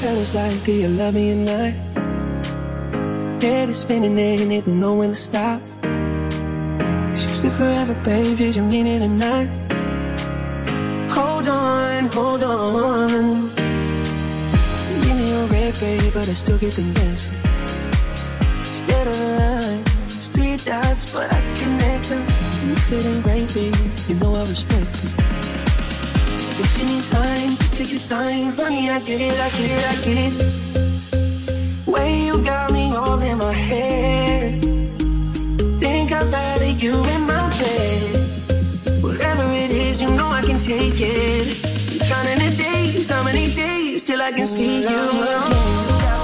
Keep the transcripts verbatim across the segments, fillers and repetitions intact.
letters like, do you love me or not? Head is spinning and it don't know when to stop. You said forever, babe, did you mean it or not? Hold on, hold on. Give me a red, babe, but I still get the message. Instead of lines, three dots, but I can connect them. You feeling great, baby, you know I respect you. If you need time, just take your time. Honey, I get it, I get it, I get it. Way you got me all in my head. Think I'd rather you in my bed. Whatever it is, you know I can take it. Counting the days, how many days till I can see you again.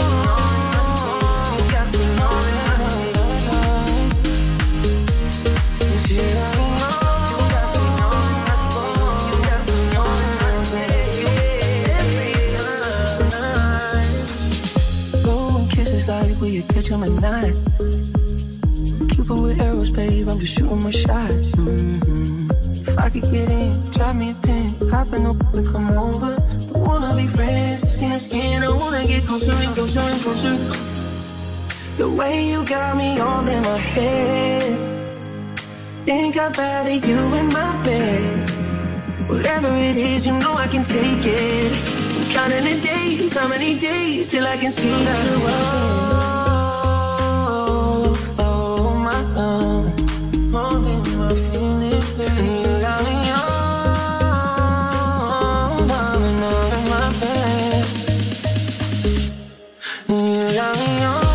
Like will you catch him at night? Cupid with arrows, babe, I'm just shooting my shot. Mm-hmm. If I could get in, drop me a pin, hop in the pool and come over. Don't wanna be friends, skin to skin, I wanna get closer and closer and closer. The way you got me all in my head. Think I'd rather you in my bed. Whatever it is, you know I can take it. Counting the days, how many days till I can see you again. Oh, oh my God, holding my feelings, baby. You got me on, falling out of my bed. You got me on.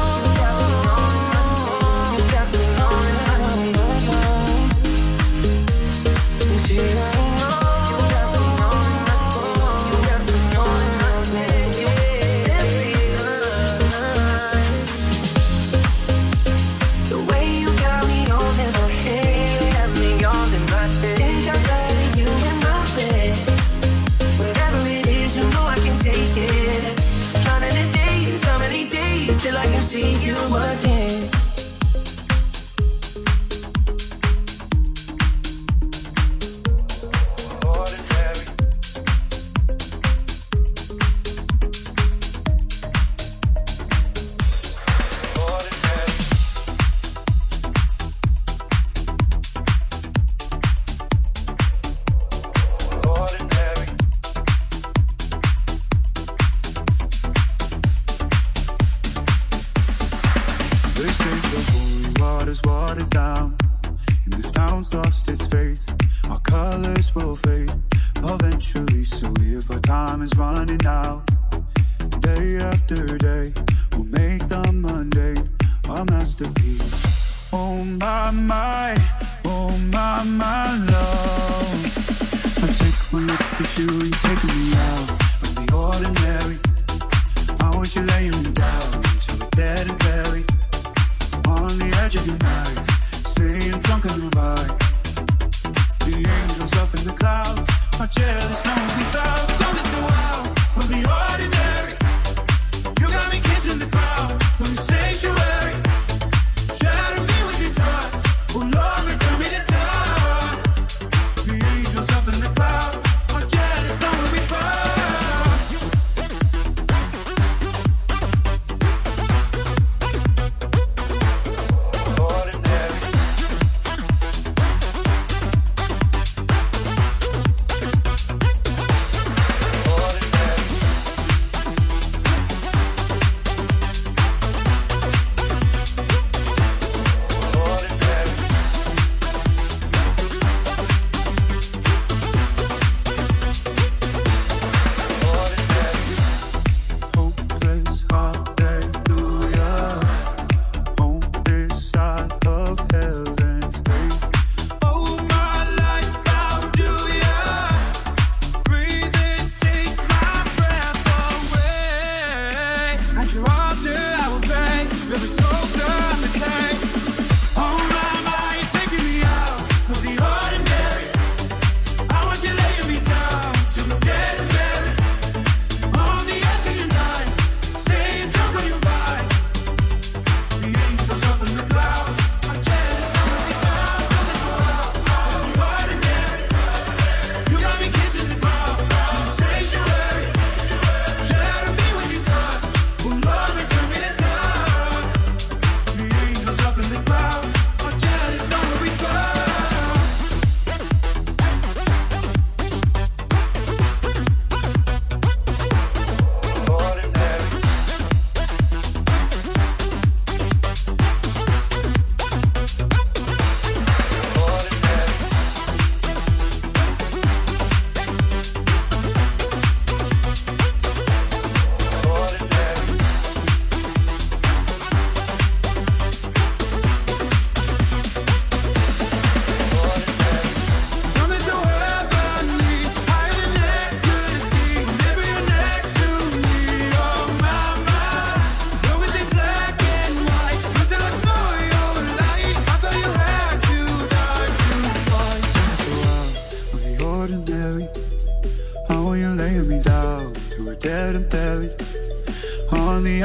Till I can see you again.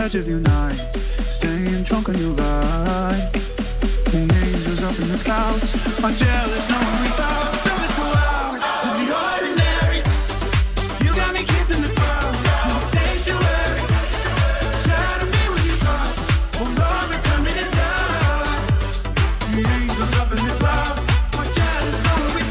edge of your night, staying drunk on your vibe. The angels up in the clouds are jealous knowing we found something so out of the ordinary. You got me kissing the ground, no sanctuary. Try to be what you thought, oh Lord, return me to dust. The angels up in the clouds are jealous knowing we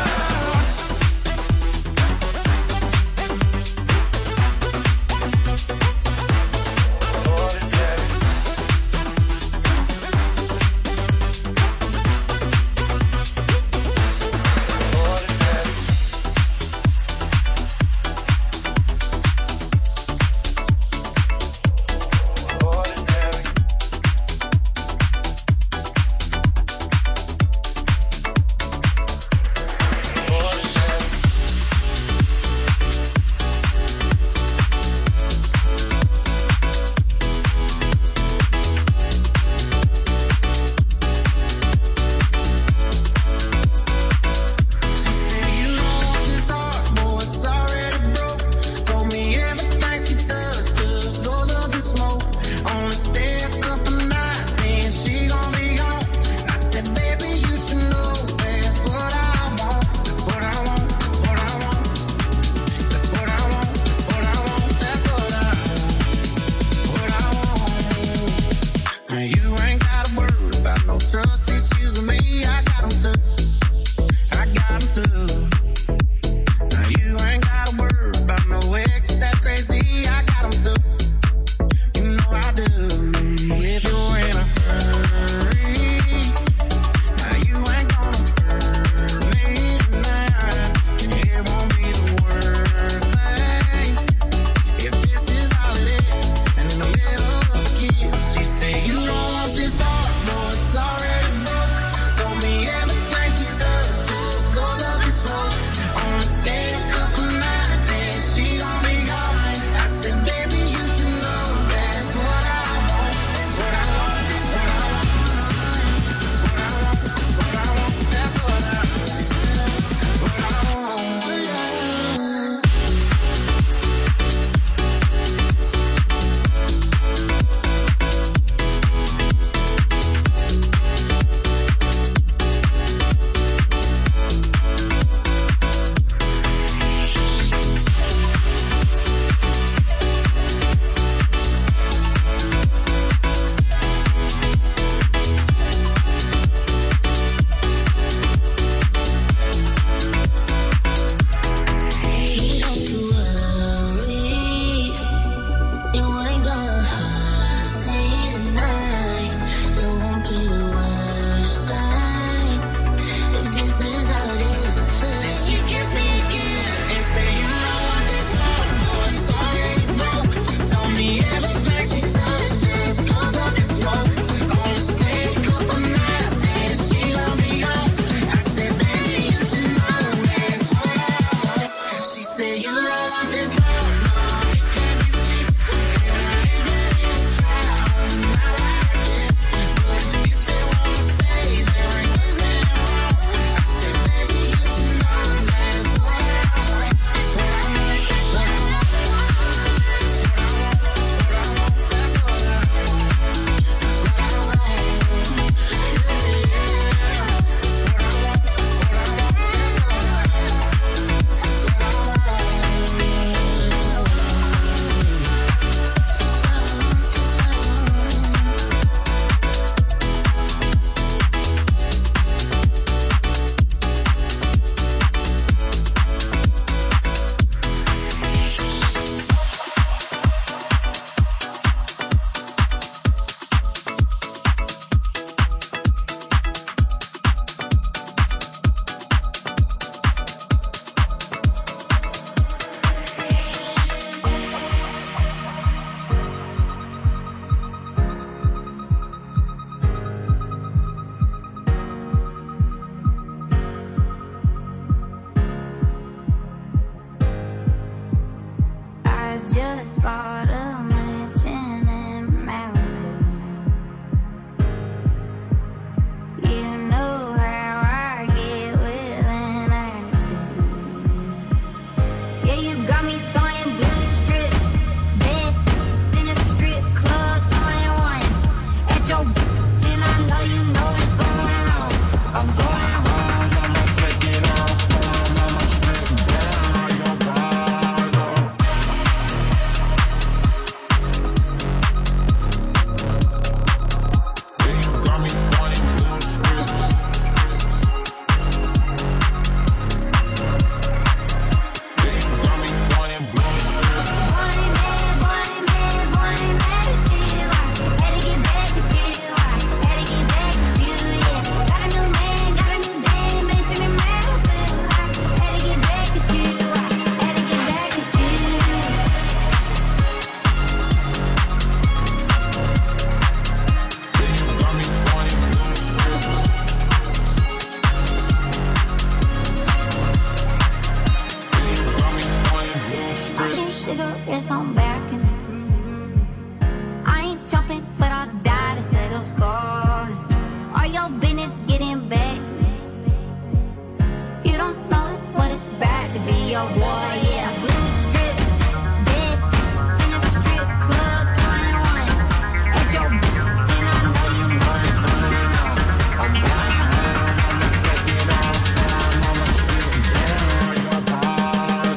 just bought a mansion in Malibu. You know how I get with an attitude. Yeah, you got me throwing blue strips, bed in a strip club. business getting back to me. You don't know what it's about to be your boy, yeah. Blue strips, dead in a strip club, going once at your and I know you know what's going on. I'm going home, I'ma take it off, and I'm on my strip down your bars,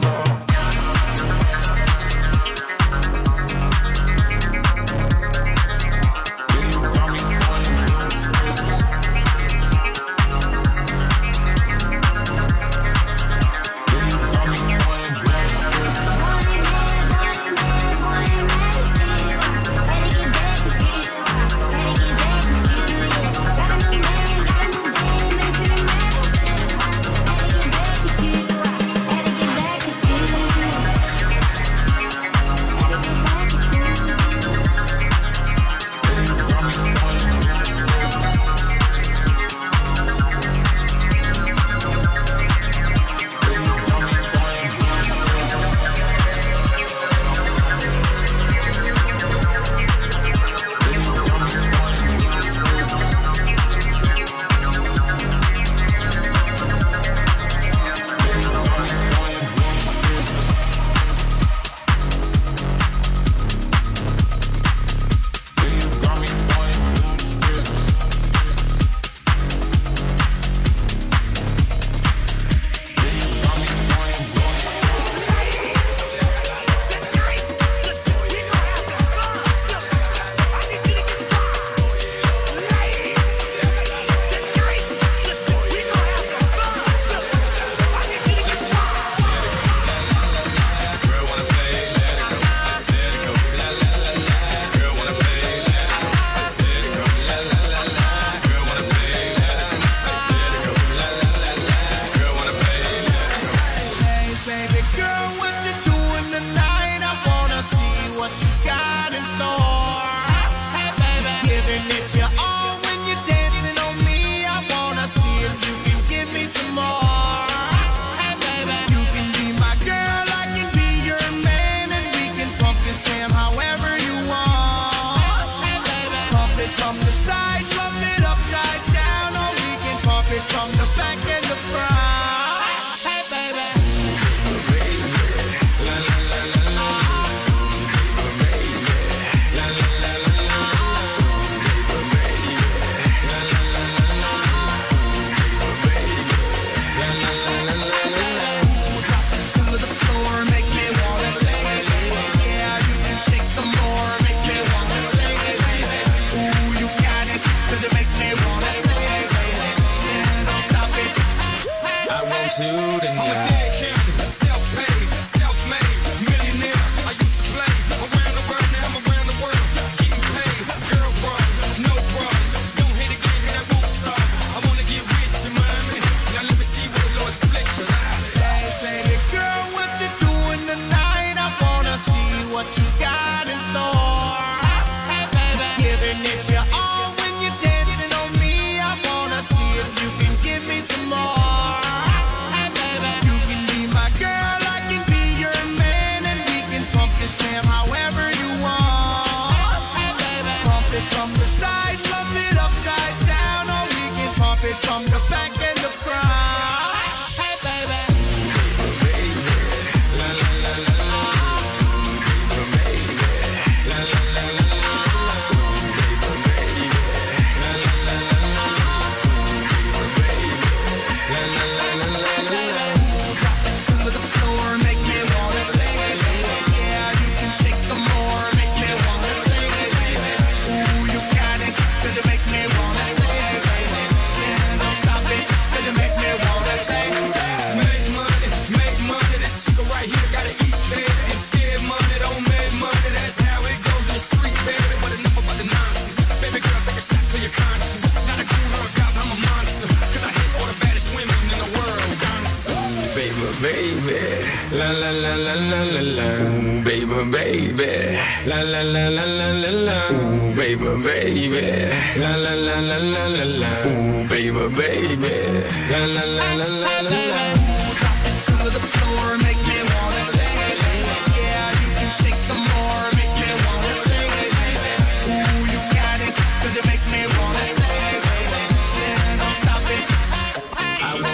La la la la la la la. Ooh, baby, baby. La la la la la la la. Ooh, baby, baby. La la la la la la la. Ooh, baby, baby. La la la la la la la. Drop it to the floor, make me wanna sing. Yeah, you can shake some more, make me wanna sing. Ooh, you got it, 'cause you make me wanna sing. Yeah,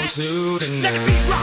to tonight. Let the beat rock.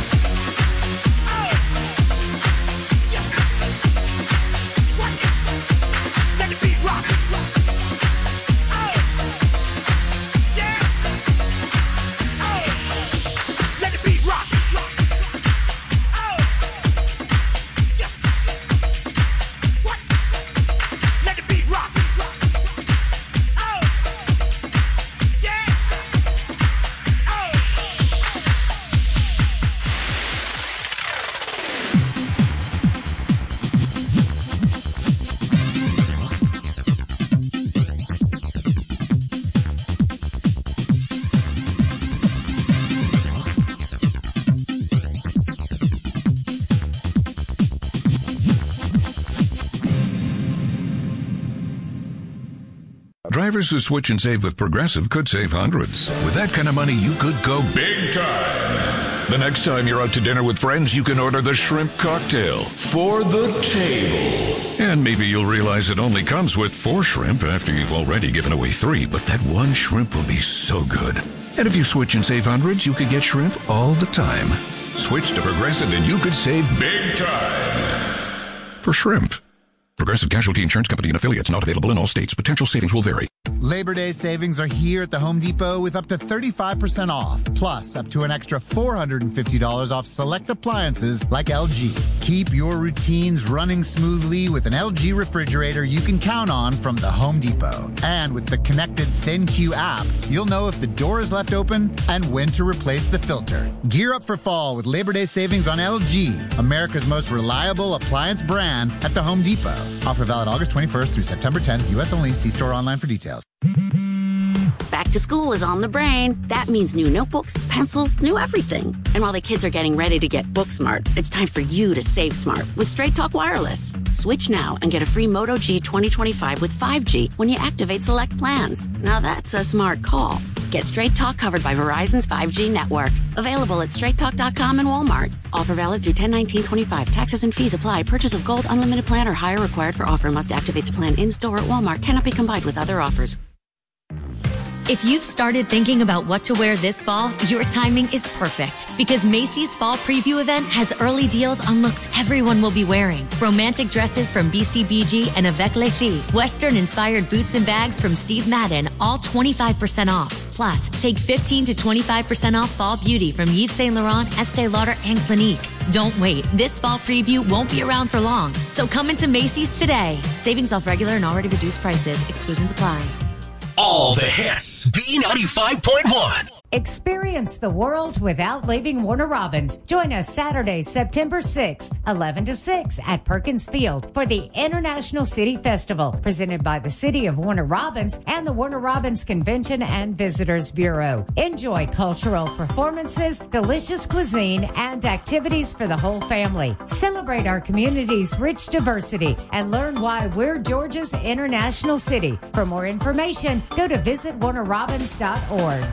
Drivers who switch and save with Progressive could save hundreds. With that kind of money, you could go big time. The next time you're out to dinner with friends, you can order the shrimp cocktail for the table. And maybe you'll realize it only comes with four shrimp after you've already given away three, but that one shrimp will be so good. And if you switch and save hundreds, you could get shrimp all the time. Switch to Progressive and you could save big time. For shrimp. Progressive Casualty Insurance Company and affiliates, not available in all states. Potential savings will vary. Labor Day savings are here at the Home Depot with up to thirty-five percent off, plus up to an extra four hundred fifty dollars off select appliances like L G. Keep your routines running smoothly with an L G refrigerator you can count on from the Home Depot. And with the connected ThinQ app, you'll know if the door is left open and when to replace the filter. Gear up for fall with Labor Day savings on L G, America's most reliable appliance brand at the Home Depot. Offer valid August twenty-first through September tenth, U S only. See store online for details. Back to school is on the brain. That means new notebooks, pencils, new everything. And while the kids are getting ready to get book smart, it's time for you to save smart with Straight Talk Wireless. Switch now and get a free Moto G twenty twenty-five with five G when you activate select plans. Now that's a smart call. Get Straight Talk covered by Verizon's five G network. Available at straight talk dot com and Walmart. Offer valid through ten nineteen twenty-five. Taxes and fees apply. Purchase of gold unlimited plan or higher required for offer. Must activate the plan in-store at Walmart. Cannot be combined with other offers. If you've started thinking about what to wear this fall, your timing is perfect because Macy's Fall Preview event has early deals on looks everyone will be wearing. Romantic dresses from B C B G and Avec Les Filles, Western-inspired boots and bags from Steve Madden, all twenty-five percent off. Plus, take fifteen to twenty-five percent off fall beauty from Yves Saint Laurent, Estee Lauder, and Clinique. Don't wait. This fall preview won't be around for long. So come into Macy's today. Savings off regular and already reduced prices. Exclusions apply. All the hits. B ninety-five point one. Experience the world without leaving Warner Robins. Join us Saturday, September sixth, eleven to six at Perkins Field for the International City Festival, presented by the City of Warner Robins and the Warner Robins Convention and Visitors Bureau. Enjoy cultural performances, delicious cuisine, and activities for the whole family. Celebrate our community's rich diversity and learn why we're Georgia's international city. For more information, go to visit warner robins dot org.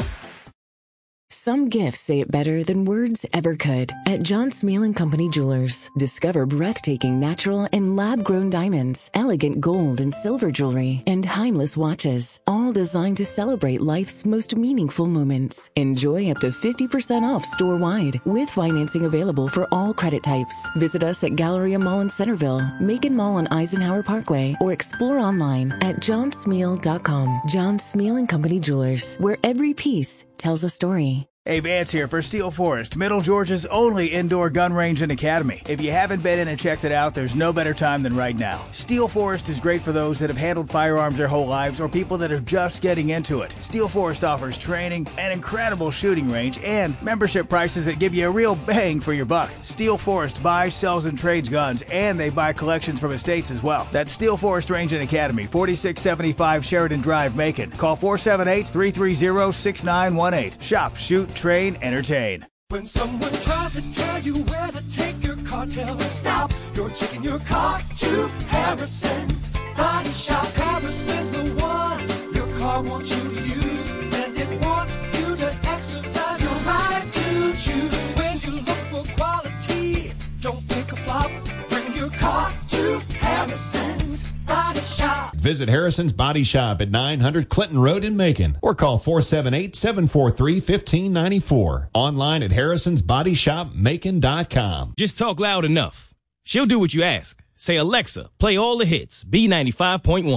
Some gifts say it better than words ever could. At John Smeal and Company Jewelers, discover breathtaking natural and lab-grown diamonds, elegant gold and silver jewelry, and timeless watches, all designed to celebrate life's most meaningful moments. Enjoy up to fifty percent off store-wide, with financing available for all credit types. Visit us at Galleria Mall in Centerville, Macon Mall on Eisenhower Parkway, or explore online at john smeal dot com. John Smeal and Company Jewelers, where every piece tells a story. Hey, Vance here for Steel Forest, Middle Georgia's only indoor gun range and academy. If you haven't been in and checked it out, there's no better time than right now. Steel Forest is great for those that have handled firearms their whole lives or people that are just getting into it. Steel Forest offers training, an incredible shooting range, and membership prices that give you a real bang for your buck. Steel Forest buys, sells, and trades guns, and they buy collections from estates as well. That's Steel Forest Range and Academy, forty-six seventy-five Sheridan Drive, Macon. Call four seven eight, three three zero, six nine one eight. Shop, shoot, train, entertain. When someone tries to tell you where to take your car, tell them stop. You're taking your car to Harrison's Body Shop. Harrison's the one your car wants you to use, and it wants you to exercise your right to choose. When you look for quality, don't pick a flop. Bring your car to Harrison's Body Shop. Visit Harrison's Body Shop at nine hundred Clinton Road in Macon or call four seven eight, seven four three, one five nine four. Online at harrisons body shop macon dot com. Just talk loud enough. She'll do what you ask. Say, Alexa, play all the hits, B ninety-five point one.